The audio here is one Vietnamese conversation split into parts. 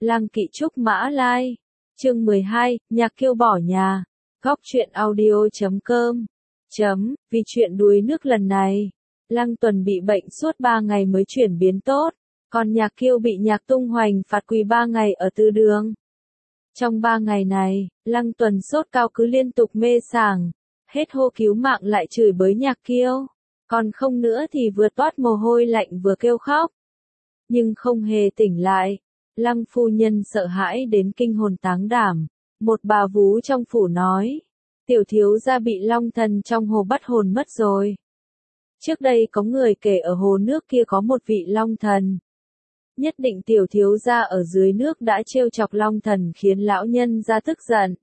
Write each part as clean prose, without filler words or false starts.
Lăng Kỵ Trúc Mã Lai. Chương 12, Nhạc Kiêu bỏ nhà. Góc truyện audio.com. Vì chuyện đuối nước lần này, Lăng Tuần bị bệnh suốt 3 ngày mới chuyển biến tốt, còn Nhạc Kiêu bị Nhạc Tung Hoành phạt quỳ 3 ngày ở tư đường. Trong 3 ngày này, Lăng Tuần sốt cao cứ liên tục mê sảng, hết hô cứu mạng lại chửi bới Nhạc Kiêu, còn không nữa thì vừa toát mồ hôi lạnh vừa kêu khóc. Nhưng không hề tỉnh lại, Lăng phu nhân sợ hãi đến kinh hồn táng đảm, một bà vú trong phủ nói, tiểu thiếu gia bị long thần trong hồ bắt hồn mất rồi. Trước đây có người kể ở hồ nước kia có một vị long thần. Nhất định tiểu thiếu gia ở dưới nước đã trêu chọc long thần khiến lão nhân gia tức giận.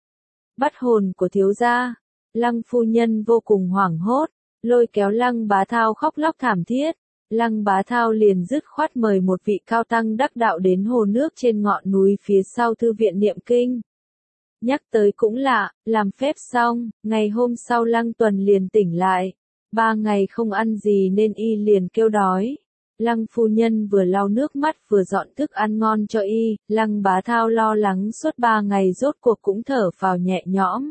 Bắt hồn của thiếu gia, Lăng phu nhân vô cùng hoảng hốt, lôi kéo Lăng Bá Thao khóc lóc thảm thiết. Lăng Bá Thao liền dứt khoát mời một vị cao tăng đắc đạo đến hồ nước trên ngọn núi phía sau thư viện niệm kinh. Nhắc tới cũng lạ, làm phép xong, ngày hôm sau Lăng Tuần liền tỉnh lại. 3 ngày không ăn gì nên y liền kêu đói. Lăng phu nhân vừa lau nước mắt vừa dọn thức ăn ngon cho y, Lăng Bá Thao lo lắng suốt 3 ngày rốt cuộc cũng thở phào nhẹ nhõm.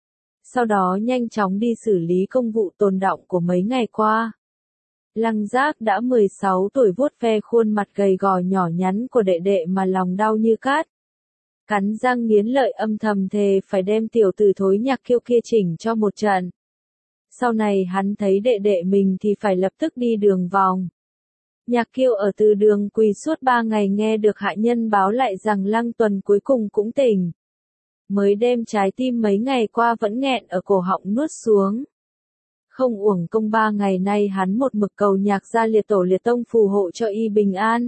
Sau đó nhanh chóng đi xử lý công vụ tồn đọng của mấy ngày qua. Lăng Giác đã 16 tuổi vuốt ve khuôn mặt gầy gò nhỏ nhắn của đệ đệ mà lòng đau như cát. Cắn răng nghiến lợi âm thầm thề phải đem tiểu tử thối Nhạc Kiêu kia chỉnh cho một trận. Sau này hắn thấy đệ đệ mình thì phải lập tức đi đường vòng. Nhạc Kiêu ở từ đường quỳ suốt 3 ngày nghe được hạ nhân báo lại rằng Lăng Tuần cuối cùng cũng tỉnh. Mới đem trái tim mấy ngày qua vẫn nghẹn ở cổ họng nuốt xuống. Không uổng công 3 ngày nay hắn một mực cầu Nhạc gia liệt tổ liệt tông phù hộ cho y bình an.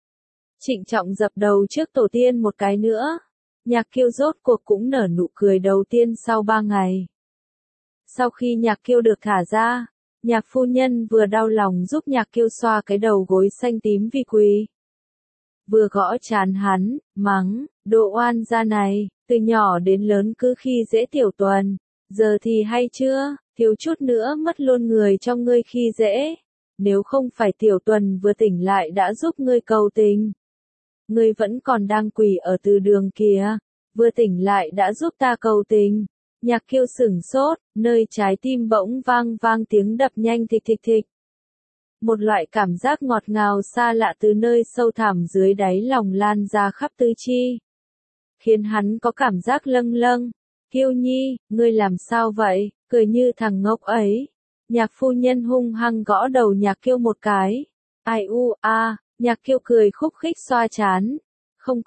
Trịnh trọng dập đầu trước tổ tiên một cái nữa. Nhạc Kiêu rốt cuộc cũng nở nụ cười đầu tiên sau 3 ngày. Sau khi Nhạc Kiêu được thả ra, Nhạc phu nhân vừa đau lòng giúp Nhạc Kiêu xoa cái đầu gối xanh tím vì quỳ. Vừa gõ trán hắn, mắng, đồ oan gia này, từ nhỏ đến lớn cứ khi dễ tiểu Tuần, giờ thì hay chưa, thiếu chút nữa mất luôn người cho ngươi khi dễ. Nếu không phải tiểu Tuần vừa tỉnh lại đã giúp ngươi cầu tình. Ngươi vẫn còn đang quỳ ở từ đường kìa, vừa tỉnh lại đã giúp ta cầu tình. Nhạc Kiêu sửng sốt, nơi trái tim bỗng vang vang tiếng đập nhanh thịch thịch thịch. Một loại cảm giác ngọt ngào xa lạ từ nơi sâu thẳm dưới đáy lòng lan ra khắp tứ chi. Khiến hắn có cảm giác lâng lâng. Kiêu nhi, ngươi làm sao vậy, cười như thằng ngốc ấy. Nhạc phu nhân hung hăng gõ đầu Nhạc Kiêu một cái. Ai u a, Nhạc Kiêu cười khúc khích xoa trán. Không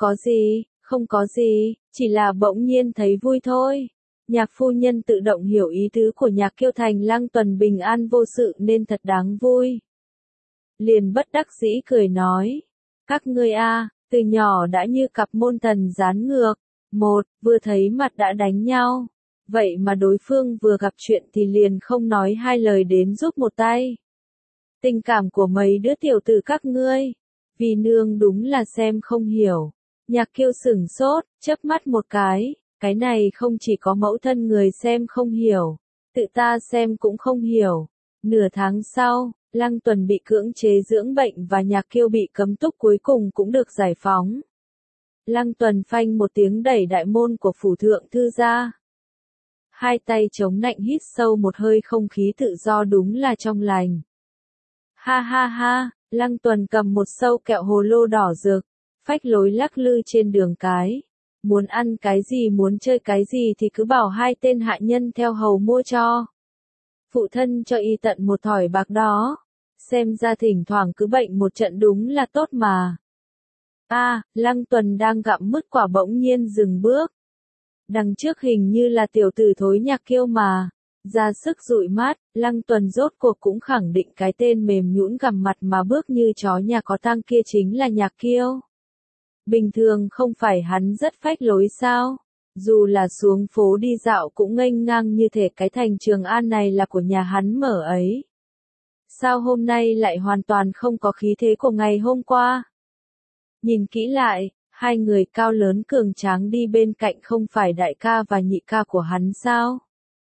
có gì, chỉ là bỗng nhiên thấy vui thôi. Nhạc phu nhân tự động hiểu ý tứ của Nhạc Kiêu thành Lăng Tuần bình an vô sự nên thật đáng vui. Liền bất đắc dĩ cười nói. Các ngươi từ nhỏ đã như cặp môn thần gián ngược. Một, vừa thấy mặt đã đánh nhau. Vậy mà đối phương vừa gặp chuyện thì liền không nói hai lời đến giúp một tay. Tình cảm của mấy đứa tiểu tử các ngươi. Vì nương đúng là xem không hiểu. Nhạc Kiêu sửng sốt, chớp mắt một cái này không chỉ có mẫu thân người xem không hiểu, tự ta xem cũng không hiểu. Nửa tháng sau, Lăng Tuần bị cưỡng chế dưỡng bệnh và Nhạc Kiêu bị cấm túc cuối cùng cũng được giải phóng. Lăng Tuần phanh một tiếng đẩy đại môn của phủ thượng thư ra. Hai tay chống nạnh hít sâu một hơi không khí tự do đúng là trong lành. Ha ha ha, Lăng Tuần cầm một sâu kẹo hồ lô đỏ rực, phách lối lắc lư trên đường cái. Muốn ăn cái gì muốn chơi cái gì thì cứ bảo hai tên hạ nhân theo hầu mua cho. Phụ thân cho y tận một thỏi bạc đó. Xem ra thỉnh thoảng cứ bệnh một trận đúng là tốt mà. Lăng Tuần đang gặm mứt quả bỗng nhiên dừng bước. Đằng trước hình như là tiểu tử thối Nhạc Kiêu mà. Ra sức dụi mắt, Lăng Tuần rốt cuộc cũng khẳng định cái tên mềm nhũn gằm mặt mà bước như chó nhà có tang kia chính là Nhạc Kiêu. Bình thường không phải hắn rất phách lối sao? Dù là xuống phố đi dạo cũng nghênh ngang như thể cái thành Trường An này là của nhà hắn mở ấy. Sao hôm nay lại hoàn toàn không có khí thế của ngày hôm qua? Nhìn kỹ lại, hai người cao lớn cường tráng đi bên cạnh không phải đại ca và nhị ca của hắn sao?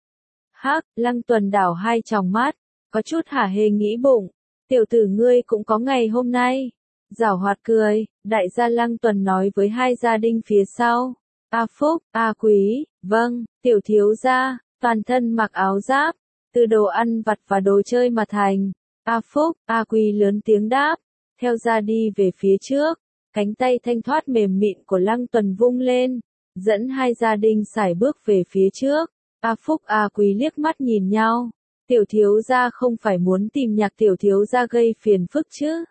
Lăng Tuần đảo hai tròng mắt, có chút hả hê nghĩ bụng, tiểu tử ngươi cũng có ngày hôm nay. Giảo hoạt cười, đại gia Lăng Tuần nói với hai gia đình phía sau. A Phúc, A Quý, vâng, tiểu thiếu gia, toàn thân mặc áo giáp, từ đồ ăn vặt và đồ chơi mà thành. A Phúc, A Quý lớn tiếng đáp, theo ra đi về phía trước, cánh tay thanh thoát mềm mịn của Lăng Tuần vung lên, dẫn hai gia đình sải bước về phía trước. A Phúc, A Quý liếc mắt nhìn nhau, tiểu thiếu gia không phải muốn tìm Nhạc tiểu thiếu gia gây phiền phức chứ?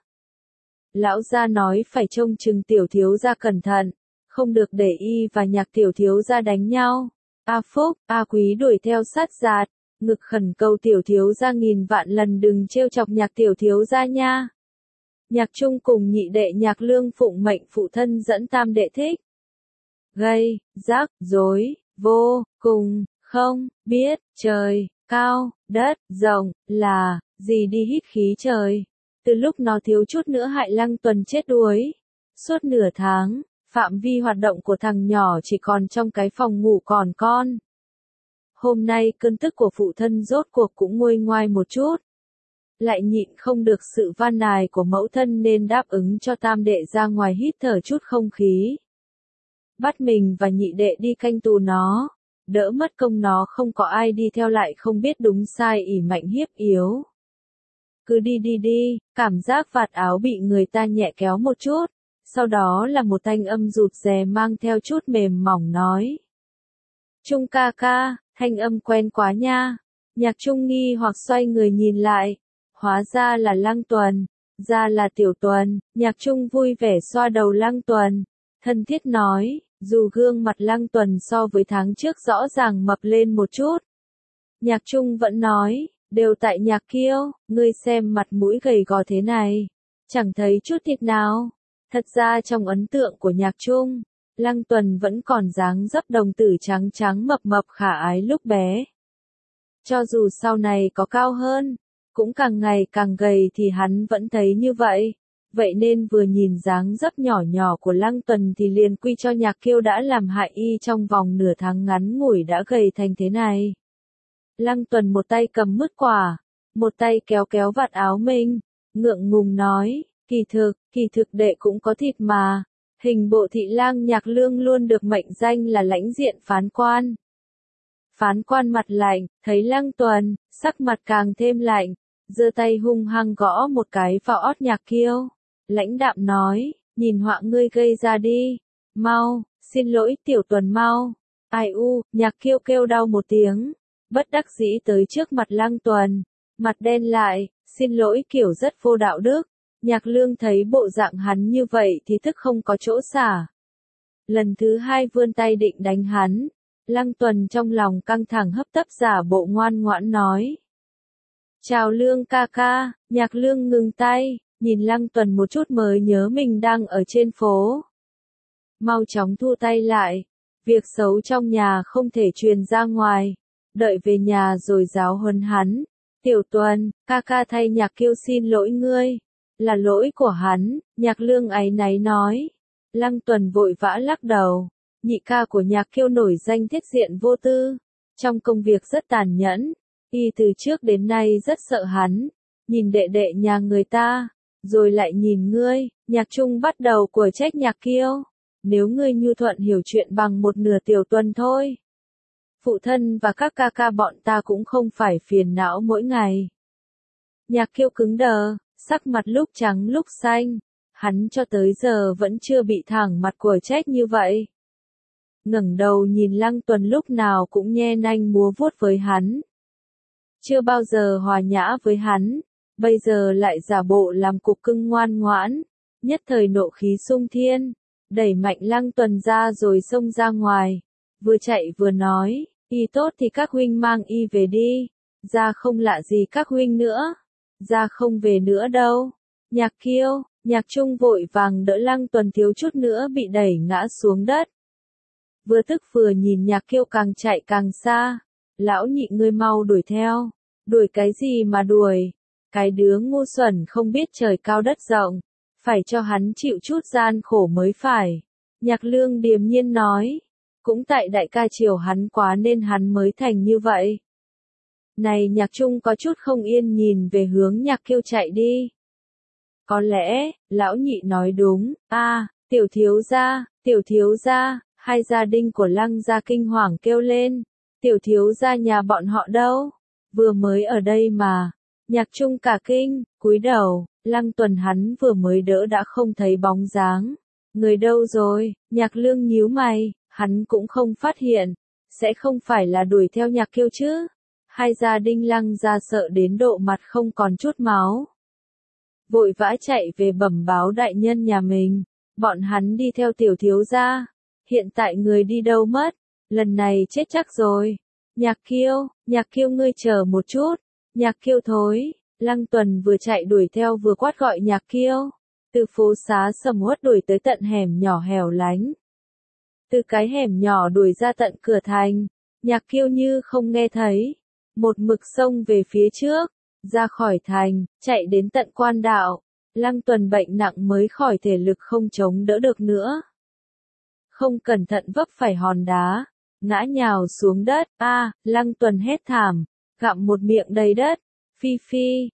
Lão gia nói phải trông chừng tiểu thiếu gia cẩn thận, không được để y và Nhạc tiểu thiếu gia đánh nhau. A Phúc, A Quý đuổi theo sát giạt, ngực khẩn cầu tiểu thiếu gia nghìn vạn lần đừng trêu chọc Nhạc tiểu thiếu gia nha. Nhạc Trung cùng nhị đệ Nhạc Lương phụng mệnh phụ thân dẫn tam đệ thích. Gây, rắc, rối, vô, cùng, không, biết, trời, cao, đất, rộng, là, gì đi hít khí trời. Từ lúc nó thiếu chút nữa hại Lăng Tuần chết đuối. Suốt nửa tháng, phạm vi hoạt động của thằng nhỏ chỉ còn trong cái phòng ngủ còn con. Hôm nay cơn tức của phụ thân rốt cuộc cũng nguôi ngoai một chút. Lại nhịn không được sự van nài của mẫu thân nên đáp ứng cho tam đệ ra ngoài hít thở chút không khí. Bắt mình và nhị đệ đi canh tù nó, đỡ mất công nó không có ai đi theo lại không biết đúng sai ỷ mạnh hiếp yếu. Cứ đi đi đi, cảm giác vạt áo bị người ta nhẹ kéo một chút, sau đó là một thanh âm rụt rè mang theo chút mềm mỏng nói. Trung ca ca, thanh âm quen quá nha. Nhạc Trung nghi hoặc xoay người nhìn lại, hóa ra là Lăng Tuần, ra là Tiểu Tuần. Nhạc Trung vui vẻ xoa đầu Lăng Tuần, thân thiết nói, dù gương mặt Lăng Tuần so với tháng trước rõ ràng mập lên một chút. Nhạc Trung vẫn nói, đều tại Nhạc Kiêu, ngươi xem mặt mũi gầy gò thế này, chẳng thấy chút thịt nào. Thật ra trong ấn tượng của Nhạc Trung, Lăng Tuần vẫn còn dáng dấp đồng tử trắng trắng mập mập khả ái lúc bé. Cho dù sau này có cao hơn, cũng càng ngày càng gầy thì hắn vẫn thấy như vậy. Vậy nên vừa nhìn dáng dấp nhỏ nhỏ của Lăng Tuần thì liền quy cho Nhạc Kiêu đã làm hại y trong vòng nửa tháng ngắn ngủi đã gầy thành thế này. Lăng Tuần một tay cầm mứt quả, một tay kéo kéo vạt áo mình, ngượng ngùng nói, kỳ thực đệ cũng có thịt mà. Hình bộ thị lang Nhạc Lương luôn được mệnh danh là lãnh diện phán quan. Phán quan mặt lạnh, thấy Lăng Tuần, sắc mặt càng thêm lạnh, giơ tay hung hăng gõ một cái vào ót Nhạc Kiêu. Lãnh đạm nói, nhìn họa ngươi gây ra đi, mau, xin lỗi Tiểu Tuần mau. Ai u, Nhạc Kiêu kêu đau một tiếng, bất đắc dĩ tới trước mặt Lăng Tuần, mặt đen lại, xin lỗi kiểu rất vô đạo đức. Nhạc Lương thấy bộ dạng hắn như vậy thì tức không có chỗ xả. Lần thứ hai vươn tay định đánh hắn, Lăng Tuần trong lòng căng thẳng hấp tấp giả bộ ngoan ngoãn nói. Chào Lương ca ca. Nhạc Lương ngừng tay, nhìn Lăng Tuần một chút mới nhớ mình đang ở trên phố. Mau chóng thu tay lại, việc xấu trong nhà không thể truyền ra ngoài, đợi về nhà rồi giáo huấn hắn. Tiểu Tuần, ca ca thay Nhạc Kiêu xin lỗi ngươi. Là lỗi của hắn, Nhạc Lương áy náy nói. Lăng Tuần vội vã lắc đầu, nhị ca của Nhạc Kiêu nổi danh thiết diện vô tư, trong công việc rất tàn nhẫn, y từ trước đến nay rất sợ hắn, nhìn đệ đệ nhà người ta, rồi lại nhìn ngươi. Nhạc Trung bắt đầu quở trách Nhạc Kiêu, nếu ngươi nhu thuận hiểu chuyện bằng một nửa Tiểu Tuần thôi, phụ thân và các ca ca bọn ta cũng không phải phiền não mỗi ngày. Nhạc Kiêu cứng đờ, sắc mặt lúc trắng lúc xanh, hắn cho tới giờ vẫn chưa bị thẳng mặt quở trách như vậy. Ngẩng đầu nhìn Lăng Tuần lúc nào cũng nhe nanh múa vuốt với hắn. Chưa bao giờ hòa nhã với hắn, bây giờ lại giả bộ làm cục cưng ngoan ngoãn, nhất thời nộ khí sung thiên, đẩy mạnh Lăng Tuần ra rồi xông ra ngoài, vừa chạy vừa nói, y tốt thì các huynh mang y về đi, ra không lạ gì các huynh nữa. Ra không về nữa đâu. Nhạc Kiêu, Nhạc Trung vội vàng đỡ Lăng Tuần thiếu chút nữa bị đẩy ngã xuống đất. Vừa tức vừa nhìn Nhạc Kiêu càng chạy càng xa. Lão nhị ngươi mau đuổi theo. Đuổi cái gì mà đuổi? Cái đứa ngu xuẩn không biết trời cao đất rộng. Phải cho hắn chịu chút gian khổ mới phải. Nhạc Lương điềm nhiên nói. Cũng tại đại ca chiều hắn quá nên hắn mới thành như vậy. Này Nhạc Trung có chút không yên nhìn về hướng Nhạc Kiêu chạy đi. Có lẽ, lão nhị nói đúng, tiểu thiếu gia, hai gia đình của Lăng gia kinh hoàng kêu lên, tiểu thiếu gia nhà bọn họ đâu? Vừa mới ở đây mà. Nhạc Trung cả kinh, cúi đầu, Lăng Tuần hắn vừa mới đỡ đã không thấy bóng dáng. Người đâu rồi? Nhạc Lương nhíu mày, hắn cũng không phát hiện, sẽ không phải là đuổi theo Nhạc Kiêu chứ? Hai gia đình Lăng gia sợ đến độ mặt không còn chút máu. Vội vã chạy về bẩm báo đại nhân nhà mình, bọn hắn đi theo tiểu thiếu gia, hiện tại người đi đâu mất, lần này chết chắc rồi. Nhạc Kiêu ngươi chờ một chút, Nhạc Kiêu thối, Lăng Tuần vừa chạy đuổi theo vừa quát gọi Nhạc Kiêu, từ phố xá sầm uất đuổi tới tận hẻm nhỏ hẻo lánh. Từ cái hẻm nhỏ đuổi ra tận cửa thành, Nhạc Kiêu như không nghe thấy, một mực xông về phía trước, ra khỏi thành, chạy đến tận quan đạo. Lăng Tuần bệnh nặng mới khỏi thể lực không chống đỡ được nữa. Không cẩn thận vấp phải hòn đá, ngã nhào xuống đất, Lăng Tuần hét thảm, gặm một miệng đầy đất. Phi,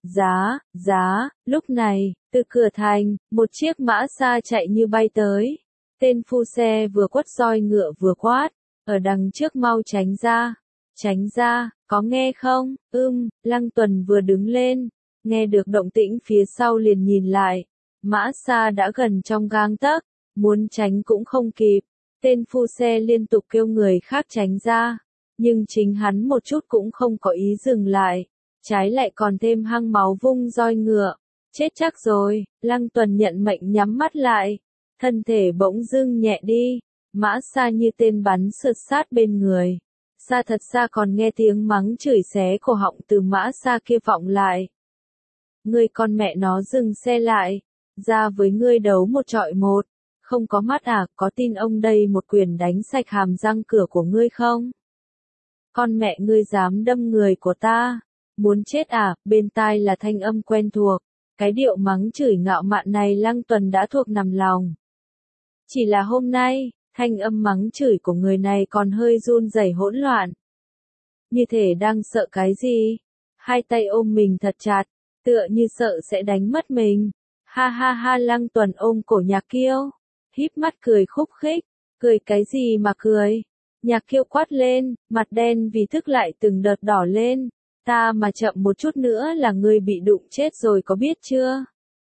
giá, lúc này, từ cửa thành, một chiếc mã xa chạy như bay tới. Tên phu xe vừa quất roi ngựa vừa quát, ở đằng trước mau tránh ra, có nghe không? Lăng Tuần vừa đứng lên, nghe được động tĩnh phía sau liền nhìn lại, mã xa đã gần trong gang tấc, muốn tránh cũng không kịp. Tên phu xe liên tục kêu người khác tránh ra, nhưng chính hắn một chút cũng không có ý dừng lại, trái lại còn thêm hăng máu vung roi ngựa. Chết chắc rồi, Lăng Tuần nhận mệnh nhắm mắt lại, thân thể bỗng dưng nhẹ đi, mã xa như tên bắn sượt sát bên người. Xa thật xa còn nghe tiếng mắng chửi xé cổ họng từ mã xa kia vọng lại. Ngươi con mẹ nó dừng xe lại, ra với ngươi đấu một trọi một, không có mắt à, có tin ông đây một quyền đánh sạch hàm răng cửa của ngươi không? Con mẹ ngươi dám đâm người của ta, muốn chết à? Bên tai là thanh âm quen thuộc, cái điệu mắng chửi ngạo mạn này Lăng Tuần đã thuộc nằm lòng. Chỉ là hôm nay, thanh âm mắng chửi của người này còn hơi run rẩy hỗn loạn. Như thể đang sợ cái gì? Hai tay ôm mình thật chặt, tựa như sợ sẽ đánh mất mình. Ha, Lăng Tuần ôm cổ Nhạc Kiêu, híp mắt cười khúc khích, cười cái gì mà cười? Nhạc Kiêu quát lên, mặt đen vì thức lại từng đợt đỏ lên, ta mà chậm một chút nữa là ngươi bị đụng chết rồi có biết chưa?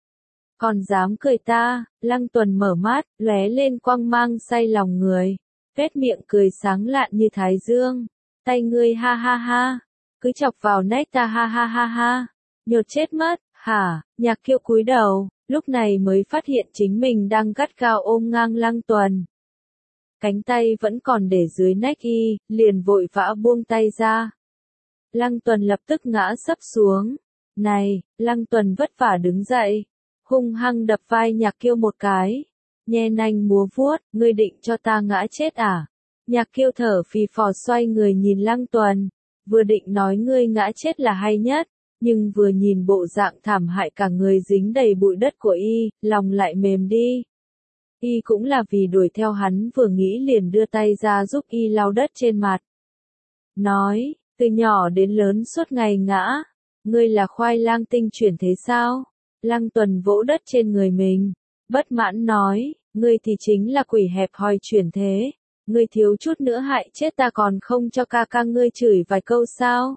Còn dám cười ta? Lăng Tuần mở mắt, lóe lên quang mang say lòng người, vết miệng cười sáng lạn như thái dương. Tay ngươi ha, cứ chọc vào nách ta ha, nhột chết mất, hả? Nhạc Kiêu cúi đầu, lúc này mới phát hiện chính mình đang gắt gao ôm ngang Lăng Tuần. Cánh tay vẫn còn để dưới nách y, liền vội vã buông tay ra. Lăng Tuần lập tức ngã sấp xuống. Này, Lăng Tuần vất vả đứng dậy, hung hăng đập vai Nhạc Kiêu một cái. Nhe nanh múa vuốt, ngươi định cho ta ngã chết à? Nhạc Kiêu thở phì phò xoay người nhìn Lăng Tuần, vừa định nói ngươi ngã chết là hay nhất, nhưng vừa nhìn bộ dạng thảm hại cả người dính đầy bụi đất của y, lòng lại mềm đi. Y cũng là vì đuổi theo hắn vừa nghĩ liền đưa tay ra giúp y lau đất trên mặt. Nói, từ nhỏ đến lớn suốt ngày ngã, ngươi là khoai lang tinh chuyển thế sao? Lăng Tuần vỗ đất trên người mình, bất mãn nói, ngươi thì chính là quỷ hẹp hòi chuyển thế, ngươi thiếu chút nữa hại chết ta còn không cho ca ca ngươi chửi vài câu sao?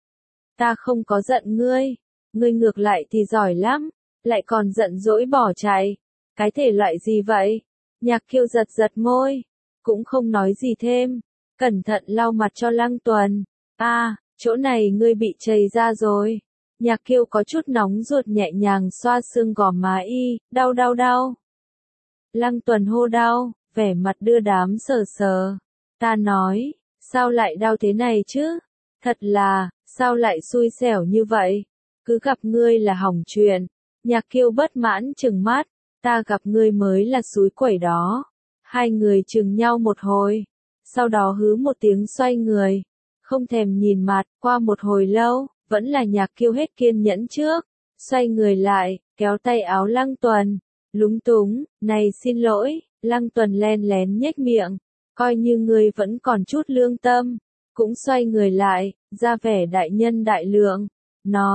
Ta không có giận ngươi ngược lại thì giỏi lắm, lại còn giận dỗi bỏ chạy. Cái thể loại gì vậy? Nhạc Kiêu giật môi, cũng không nói gì thêm, cẩn thận lau mặt cho Lăng Tuần. Chỗ này ngươi bị chày ra rồi. Nhạc Kiêu có chút nóng ruột nhẹ nhàng xoa xương gò má y, đau. Lăng Tuần hô đau, vẻ mặt đưa đám sờ. Ta nói, sao lại đau thế này chứ? Thật là, sao lại xui xẻo như vậy? Cứ gặp ngươi là hỏng chuyện. Nhạc Kiêu bất mãn trừng mắt, ta gặp ngươi mới là xúi quẩy đó. Hai người chừng nhau một hồi, sau đó hứ một tiếng xoay người, không thèm nhìn mặt. Qua một hồi lâu, vẫn là Nhạc Kiêu hết kiên nhẫn trước, xoay người lại, kéo tay áo Lăng Tuần, lúng túng, này xin lỗi. Lăng Tuần len lén nhếch miệng, coi như ngươi vẫn còn chút lương tâm, cũng xoay người lại, ra vẻ đại nhân đại lượng, nói,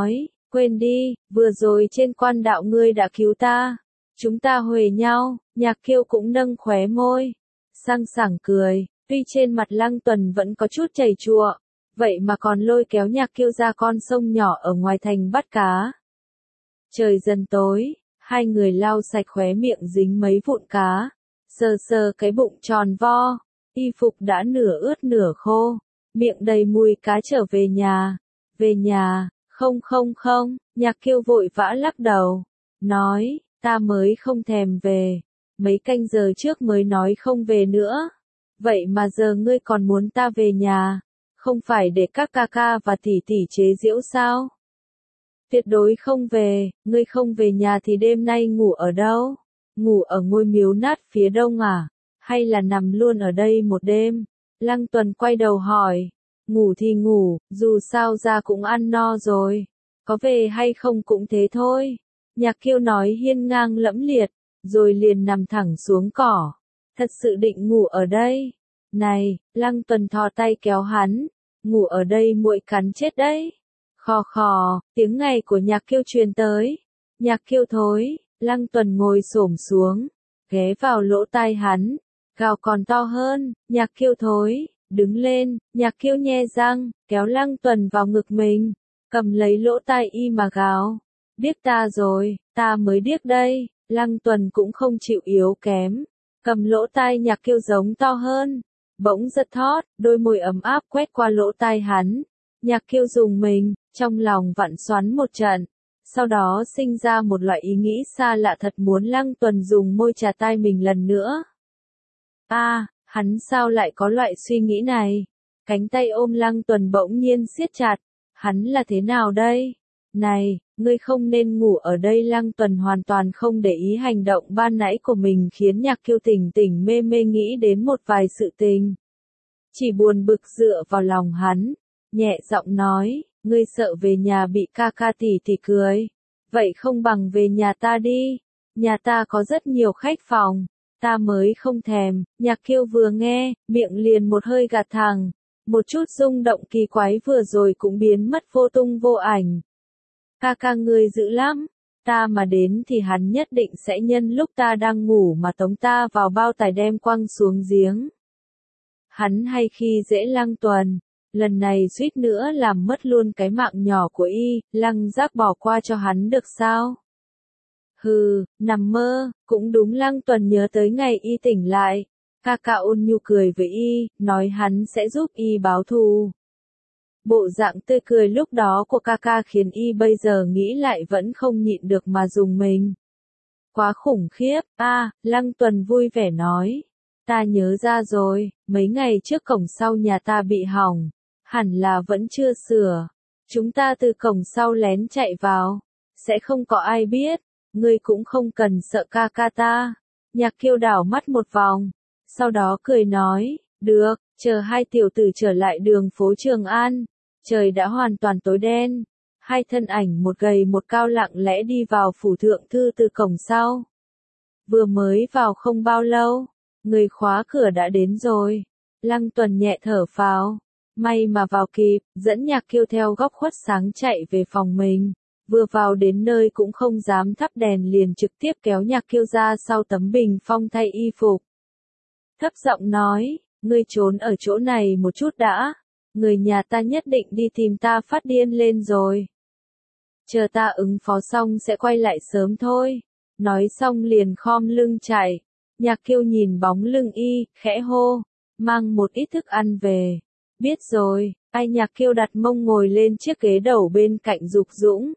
Quên đi, vừa rồi trên quan đạo ngươi đã cứu ta. Chúng ta huề nhau, Nhạc Kiêu cũng nâng khóe môi. Sang sảng cười, tuy trên mặt Lăng Tuần vẫn có chút chảy chùa, vậy mà còn lôi kéo Nhạc Kiêu ra con sông nhỏ ở ngoài thành bắt cá. Trời dần tối, hai người lau sạch khóe miệng dính mấy vụn cá, sờ sờ cái bụng tròn vo, y phục đã nửa ướt nửa khô, miệng đầy mùi cá trở về nhà. Về nhà, không, Nhạc Kiêu vội vã lắc đầu, nói, ta mới không thèm về, mấy canh giờ trước mới nói không về nữa. Vậy mà giờ ngươi còn muốn ta về nhà, không phải để các ca ca và tỷ tỷ chế giễu sao? Tuyệt đối không về, ngươi không về nhà thì đêm nay ngủ ở đâu? Ngủ ở ngôi miếu nát phía đông à? Hay là nằm luôn ở đây một đêm? Lăng Tuần quay đầu hỏi, ngủ thì ngủ, dù sao ra cũng ăn no rồi, có về hay không cũng thế thôi. Nhạc Kiêu nói hiên ngang lẫm liệt, rồi liền nằm thẳng xuống cỏ. Thật sự định ngủ ở đây. Này, Lăng Tuần thò tay kéo hắn, ngủ ở đây muội cắn chết đấy. Khò khò, tiếng ngày của Nhạc Kiêu truyền tới. Nhạc Kiêu thối, Lăng Tuần ngồi xổm xuống, ghé vào lỗ tai hắn, gào còn to hơn, Nhạc Kiêu thối, đứng lên, Nhạc Kiêu nhe răng, kéo Lăng Tuần vào ngực mình, cầm lấy lỗ tai y mà gào. Điếc ta rồi, ta mới điếc đây. Lăng Tuần cũng không chịu yếu kém, cầm lỗ tai Nhạc Kiêu giống to hơn, bỗng giật thót, đôi môi ấm áp quét qua lỗ tai hắn. Nhạc Kiêu rùng mình, trong lòng vặn xoắn một trận, sau đó sinh ra một loại ý nghĩ xa lạ thật muốn Lăng Tuần dùng môi chà tai mình lần nữa. Hắn sao lại có loại suy nghĩ này? Cánh tay ôm Lăng Tuần bỗng nhiên siết chặt, hắn là thế nào đây? Này, ngươi không nên ngủ ở đây. Lăng Tuần hoàn toàn không để ý hành động ban nãy của mình khiến Nhạc Kiêu tỉnh tỉnh mê mê nghĩ đến một vài sự tình. Chỉ buồn bực dựa vào lòng hắn, nhẹ giọng nói, ngươi sợ về nhà bị ca ca tỷ tỷ cười. Vậy không bằng về nhà ta đi, nhà ta có rất nhiều khách phòng, ta mới không thèm. Nhạc Kiêu vừa nghe, miệng liền một hơi gạt thẳng, một chút rung động kỳ quái vừa rồi cũng biến mất vô tung vô ảnh. Ca ca ngươi dữ lắm, ta mà đến thì hắn nhất định sẽ nhân lúc ta đang ngủ mà tống ta vào bao tải đem quăng xuống giếng. Hắn hay khi dễ Lăng Tuần, lần này suýt nữa làm mất luôn cái mạng nhỏ của y. Lăng Giác bỏ qua cho hắn được sao? Hừ, nằm mơ. Cũng đúng. Lăng Tuần nhớ tới ngày y tỉnh lại, ca ca ôn nhu cười với y, nói hắn sẽ giúp y báo thù. Bộ dạng tươi cười lúc đó của ca ca khiến y bây giờ nghĩ lại vẫn không nhịn được mà dùng mình. Quá khủng khiếp. Lăng Tuần vui vẻ nói, ta nhớ ra rồi, mấy ngày trước cổng sau nhà ta bị hỏng, hẳn là vẫn chưa sửa. Chúng ta từ cổng sau lén chạy vào, sẽ không có ai biết, ngươi cũng không cần sợ ca ca ta. Nhạc Kiêu đảo mắt một vòng, sau đó cười nói, được, chờ hai tiểu tử trở lại đường phố Trường An. Trời đã hoàn toàn tối đen, hai thân ảnh một gầy một cao lặng lẽ đi vào phủ thượng thư từ cổng sau. Vừa mới vào không bao lâu, người khóa cửa đã đến rồi. Lăng Tuần nhẹ thở phào, may mà vào kịp, dẫn Nhạc Kiêu theo góc khuất sáng chạy về phòng mình. Vừa vào đến nơi cũng không dám thắp đèn liền trực tiếp kéo Nhạc Kiêu ra sau tấm bình phong thay y phục. Thấp giọng nói, ngươi trốn ở chỗ này một chút đã. Người nhà ta nhất định đi tìm ta phát điên lên rồi. Chờ ta ứng phó xong sẽ quay lại sớm thôi. Nói xong liền khom lưng chạy. Nhạc Kiêu nhìn bóng lưng y, khẽ hô, mang một ít thức ăn về. Biết rồi. Nhạc Kiêu đặt mông ngồi lên chiếc ghế đầu bên cạnh Dục Dũng.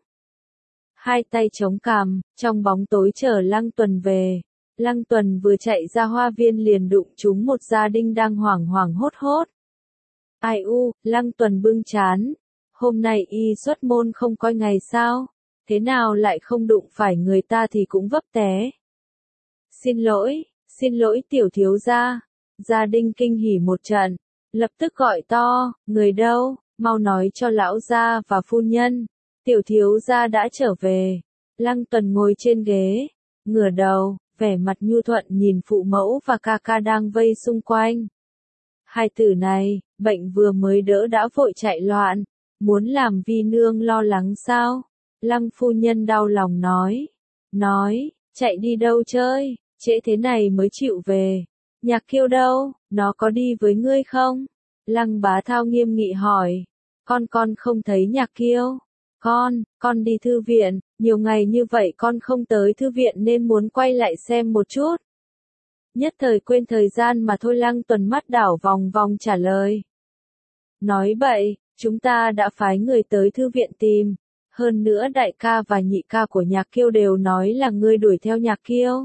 Hai tay chống cằm, trong bóng tối chờ Lăng Tuần về. Lăng Tuần vừa chạy ra hoa viên liền đụng trúng một gia đình đang hoảng hoảng hốt hốt. Ai u, Lăng Tuần bưng trán. Hôm nay y xuất môn không coi ngày sao? Thế nào lại không đụng phải người ta thì cũng vấp té. Xin lỗi tiểu thiếu gia. Gia đình kinh hỉ một trận, lập tức gọi to, người đâu, mau nói cho lão gia và phu nhân. Tiểu thiếu gia đã trở về. Lăng Tuần ngồi trên ghế, ngửa đầu, vẻ mặt nhu thuận nhìn phụ mẫu và ca ca đang vây xung quanh. Hai tử này, bệnh vừa mới đỡ đã vội chạy loạn, muốn làm Vi nương lo lắng sao? Lăng phu nhân đau lòng nói, chạy đi đâu chơi, trễ thế này mới chịu về. Nhạc Kiêu đâu, nó có đi với ngươi không? Lăng Bá Thao nghiêm nghị hỏi. Con không thấy Nhạc Kiêu. Con đi thư viện, nhiều ngày như vậy con không tới thư viện nên muốn quay lại xem một chút. Nhất thời quên thời gian mà thôi. Lăng Tuần mắt đảo vòng vòng trả lời. Nói bậy, chúng ta đã phái người tới thư viện tìm. Hơn nữa đại ca và nhị ca của Nhạc Kiêu đều nói là ngươi đuổi theo Nhạc Kiêu.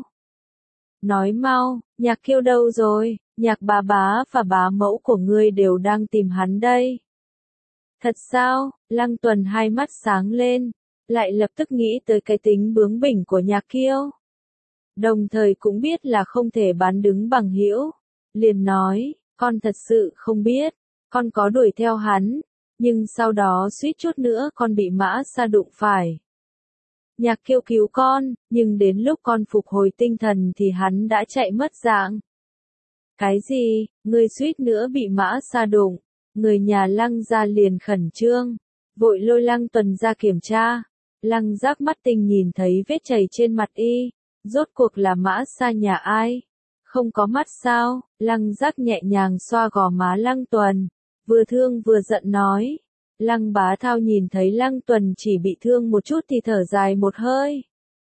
Nói mau, Nhạc Kiêu đâu rồi? Nhạc bá bá và bá mẫu của ngươi đều đang tìm hắn đây. Thật sao? Lăng Tuần hai mắt sáng lên, lại lập tức nghĩ tới cái tính bướng bỉnh của Nhạc Kiêu. Đồng thời cũng biết là không thể bán đứng bằng hữu, liền nói, con thật sự không biết, con có đuổi theo hắn, nhưng sau đó suýt chút nữa con bị Mã Sa đụng phải. Nhạc Kiêu cứu con, nhưng đến lúc con phục hồi tinh thần thì hắn đã chạy mất dạng. Cái gì, ngươi suýt nữa bị Mã Sa đụng? Người nhà Lăng gia liền khẩn trương, vội lôi Lăng Tuần ra kiểm tra. Lăng Giác mắt tinh nhìn thấy vết chảy trên mặt y, rốt cuộc là Mã Sa nhà ai? Không có mắt sao? Lăng Giác nhẹ nhàng xoa gò má Lăng Tuần, vừa thương vừa giận nói. Lăng Bá Thao nhìn thấy Lăng Tuần chỉ bị thương một chút thì thở dài một hơi.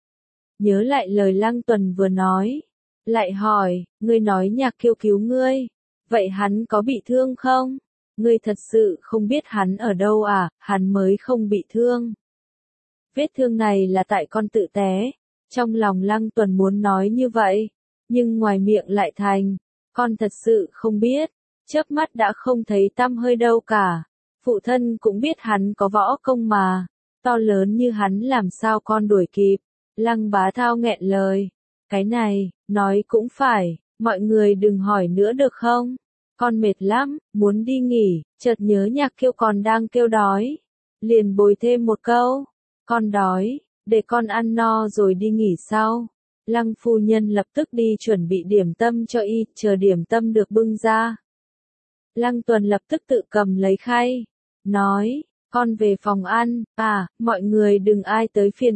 Nhớ lại lời Lăng Tuần vừa nói, lại hỏi, ngươi nói Nhạc Kiêu cứu ngươi, vậy hắn có bị thương không? Ngươi thật sự không biết hắn ở đâu à? Hắn mới không bị thương. Vết thương này là tại con tự té. Trong lòng Lăng Tuần muốn nói như vậy, nhưng ngoài miệng lại thành, con thật sự không biết. Chớp mắt đã không thấy tăm hơi đâu cả. Phụ thân cũng biết hắn có võ công mà, to lớn như hắn làm sao con đuổi kịp. Lăng Bá Thao nghẹn lời. Cái này, nói cũng phải, mọi người đừng hỏi nữa được không? Con mệt lắm, muốn đi nghỉ, chợt nhớ Nhạc Kiêu còn đang kêu đói. Liền bồi thêm một câu, con đói, để con ăn no rồi đi nghỉ sau. Lăng phu nhân lập tức đi chuẩn bị điểm tâm cho y, chờ điểm tâm được bưng ra. Lăng Tuần lập tức tự cầm lấy khay, nói, con về phòng ăn, mọi người đừng ai tới phiền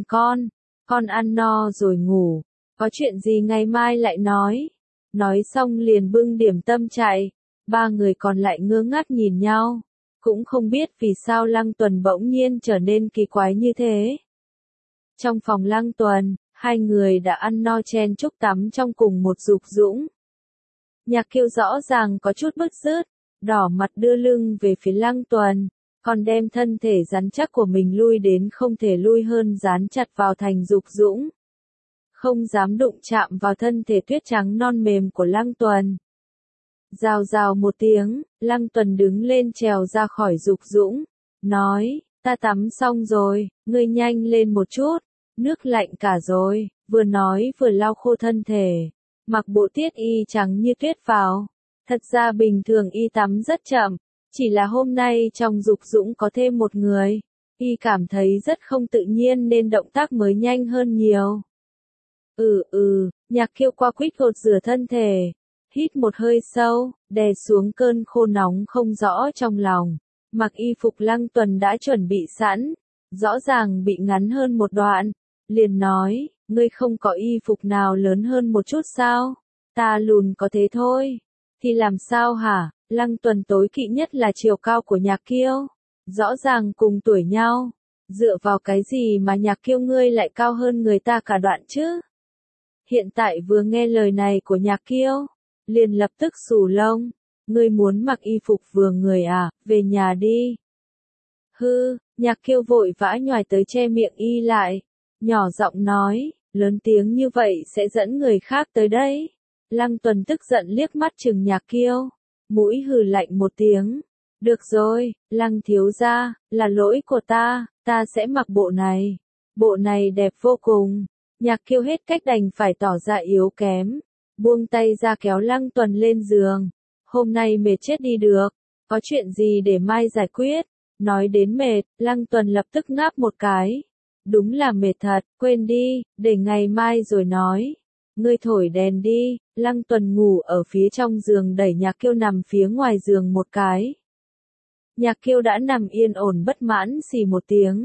con ăn no rồi ngủ, có chuyện gì ngày mai lại nói. Nói xong liền bưng điểm tâm chạy, ba người còn lại ngơ ngác nhìn nhau, cũng không biết vì sao Lăng Tuần bỗng nhiên trở nên kỳ quái như thế. Trong phòng Lăng Tuần, hai người đã ăn no chen chúc tắm trong cùng một dục dũng. Nhạc Kiêu rõ ràng có chút bứt rứt, đỏ mặt đưa lưng về phía Lăng Tuần, còn đem thân thể rắn chắc của mình lui đến không thể lui hơn dán chặt vào thành dục dũng. Không dám đụng chạm vào thân thể tuyết trắng non mềm của Lăng Tuần. Rào rào một tiếng, Lăng Tuần đứng lên trèo ra khỏi dục dũng, nói, ta tắm xong rồi, ngươi nhanh lên một chút, nước lạnh cả rồi, vừa nói vừa lau khô thân thể, mặc bộ tiết y trắng như tuyết vào. Thật ra bình thường y tắm rất chậm, chỉ là hôm nay trong dục dũng có thêm một người, y cảm thấy rất không tự nhiên nên động tác mới nhanh hơn nhiều. Nhạc Kiêu qua quýt gột rửa thân thể, hít một hơi sâu, đè xuống cơn khô nóng không rõ trong lòng. Mặc y phục Lăng Tuần đã chuẩn bị sẵn, rõ ràng bị ngắn hơn một đoạn, liền nói, ngươi không có y phục nào lớn hơn một chút sao? Ta lùn có thế thôi. Thì làm sao hả? Lăng Tuần tối kỵ nhất là chiều cao của Nhạc Kiêu. Rõ ràng cùng tuổi nhau. Dựa vào cái gì mà Nhạc Kiêu ngươi lại cao hơn người ta cả đoạn chứ? Hiện tại vừa nghe lời này của Nhạc Kiêu, liền lập tức xù lông. Ngươi muốn mặc y phục vừa người à, về nhà đi. Nhạc Kiêu vội vã nhoài tới che miệng y lại. Nhỏ giọng nói, lớn tiếng như vậy sẽ dẫn người khác tới đấy. Lăng Tuần tức giận liếc mắt chừng Nhạc Kiêu, mũi hừ lạnh một tiếng. Được rồi, Lăng thiếu gia, là lỗi của ta sẽ mặc bộ này đẹp vô cùng. Nhạc Kiêu hết cách đành phải tỏ ra yếu kém, buông tay ra kéo Lăng Tuần lên giường. Hôm nay mệt chết đi được, có chuyện gì để mai giải quyết. Nói đến mệt, Lăng Tuần lập tức ngáp một cái. Đúng là mệt thật, quên đi, để ngày mai rồi nói. Ngươi thổi đèn đi. Lăng Tuần ngủ ở phía trong giường đẩy Nhạc Kiêu nằm phía ngoài giường một cái. Nhạc Kiêu đã nằm yên ổn bất mãn xì một tiếng.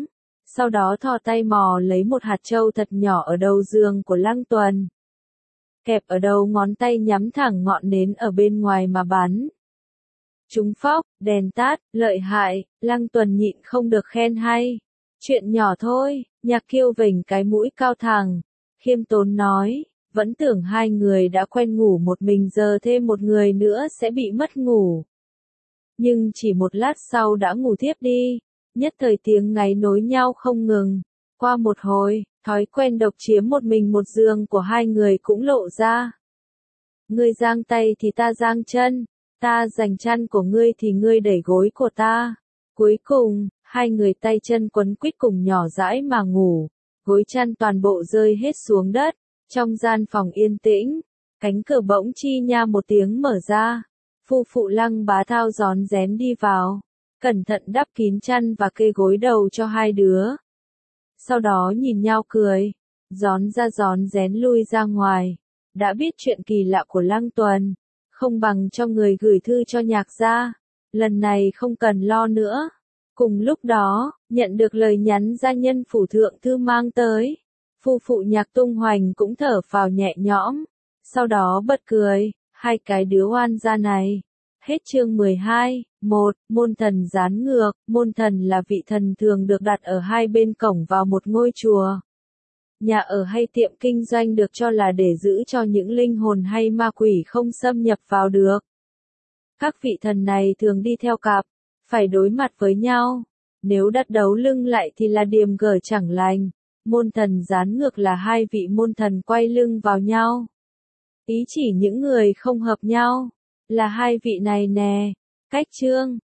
sau đó thò tay mò lấy một hạt châu thật nhỏ ở đầu giường của Lăng Tuần. Kẹp ở đầu ngón tay nhắm thẳng ngọn nến ở bên ngoài mà bắn. Trúng phóc, đèn tắt, lợi hại, Lăng Tuần nhịn không được khen hay. Chuyện nhỏ thôi, Nhạc Kiêu vểnh cái mũi cao thẳng, khiêm tốn nói, vẫn tưởng hai người đã quen ngủ một mình giờ thêm một người nữa sẽ bị mất ngủ. Nhưng chỉ một lát sau đã ngủ thiếp đi, nhất thời tiếng ngáy nối nhau không ngừng. Qua một hồi, thói quen độc chiếm một mình một giường của hai người cũng lộ ra. Ngươi giang tay thì ta giang chân, ta giành chăn của ngươi thì ngươi đẩy gối của ta. Cuối cùng, hai người tay chân quấn quýt cùng nhỏ dãi mà ngủ, gối chăn toàn bộ rơi hết xuống đất. Trong gian phòng yên tĩnh, cánh cửa bỗng chi nha một tiếng mở ra. Phu phụ Lăng Bá Thao rón rén đi vào, cẩn thận đắp kín chăn và kê gối đầu cho hai đứa. Sau đó nhìn nhau cười, rón ra rón rén lui ra ngoài. Đã biết chuyện kỳ lạ của Lăng Tuần, không bằng cho người gửi thư cho Nhạc gia. Lần này không cần lo nữa. Cùng lúc đó, nhận được lời nhắn gia nhân phủ thượng thư mang tới. Phu phụ Nhạc Tung Hoành cũng thở phào nhẹ nhõm, sau đó bật cười, hai cái đứa oan gia này. Hết chương 12, 1, môn thần gián ngược, môn thần là vị thần thường được đặt ở hai bên cổng vào một ngôi chùa. Nhà ở hay tiệm kinh doanh được cho là để giữ cho những linh hồn hay ma quỷ không xâm nhập vào được. Các vị thần này thường đi theo cặp, phải đối mặt với nhau. Nếu đặt đấu lưng lại thì là điềm gở chẳng lành. Môn thần gián ngược là hai vị môn thần quay lưng vào nhau. Ý chỉ những người không hợp nhau, là hai vị này nè. Cách chương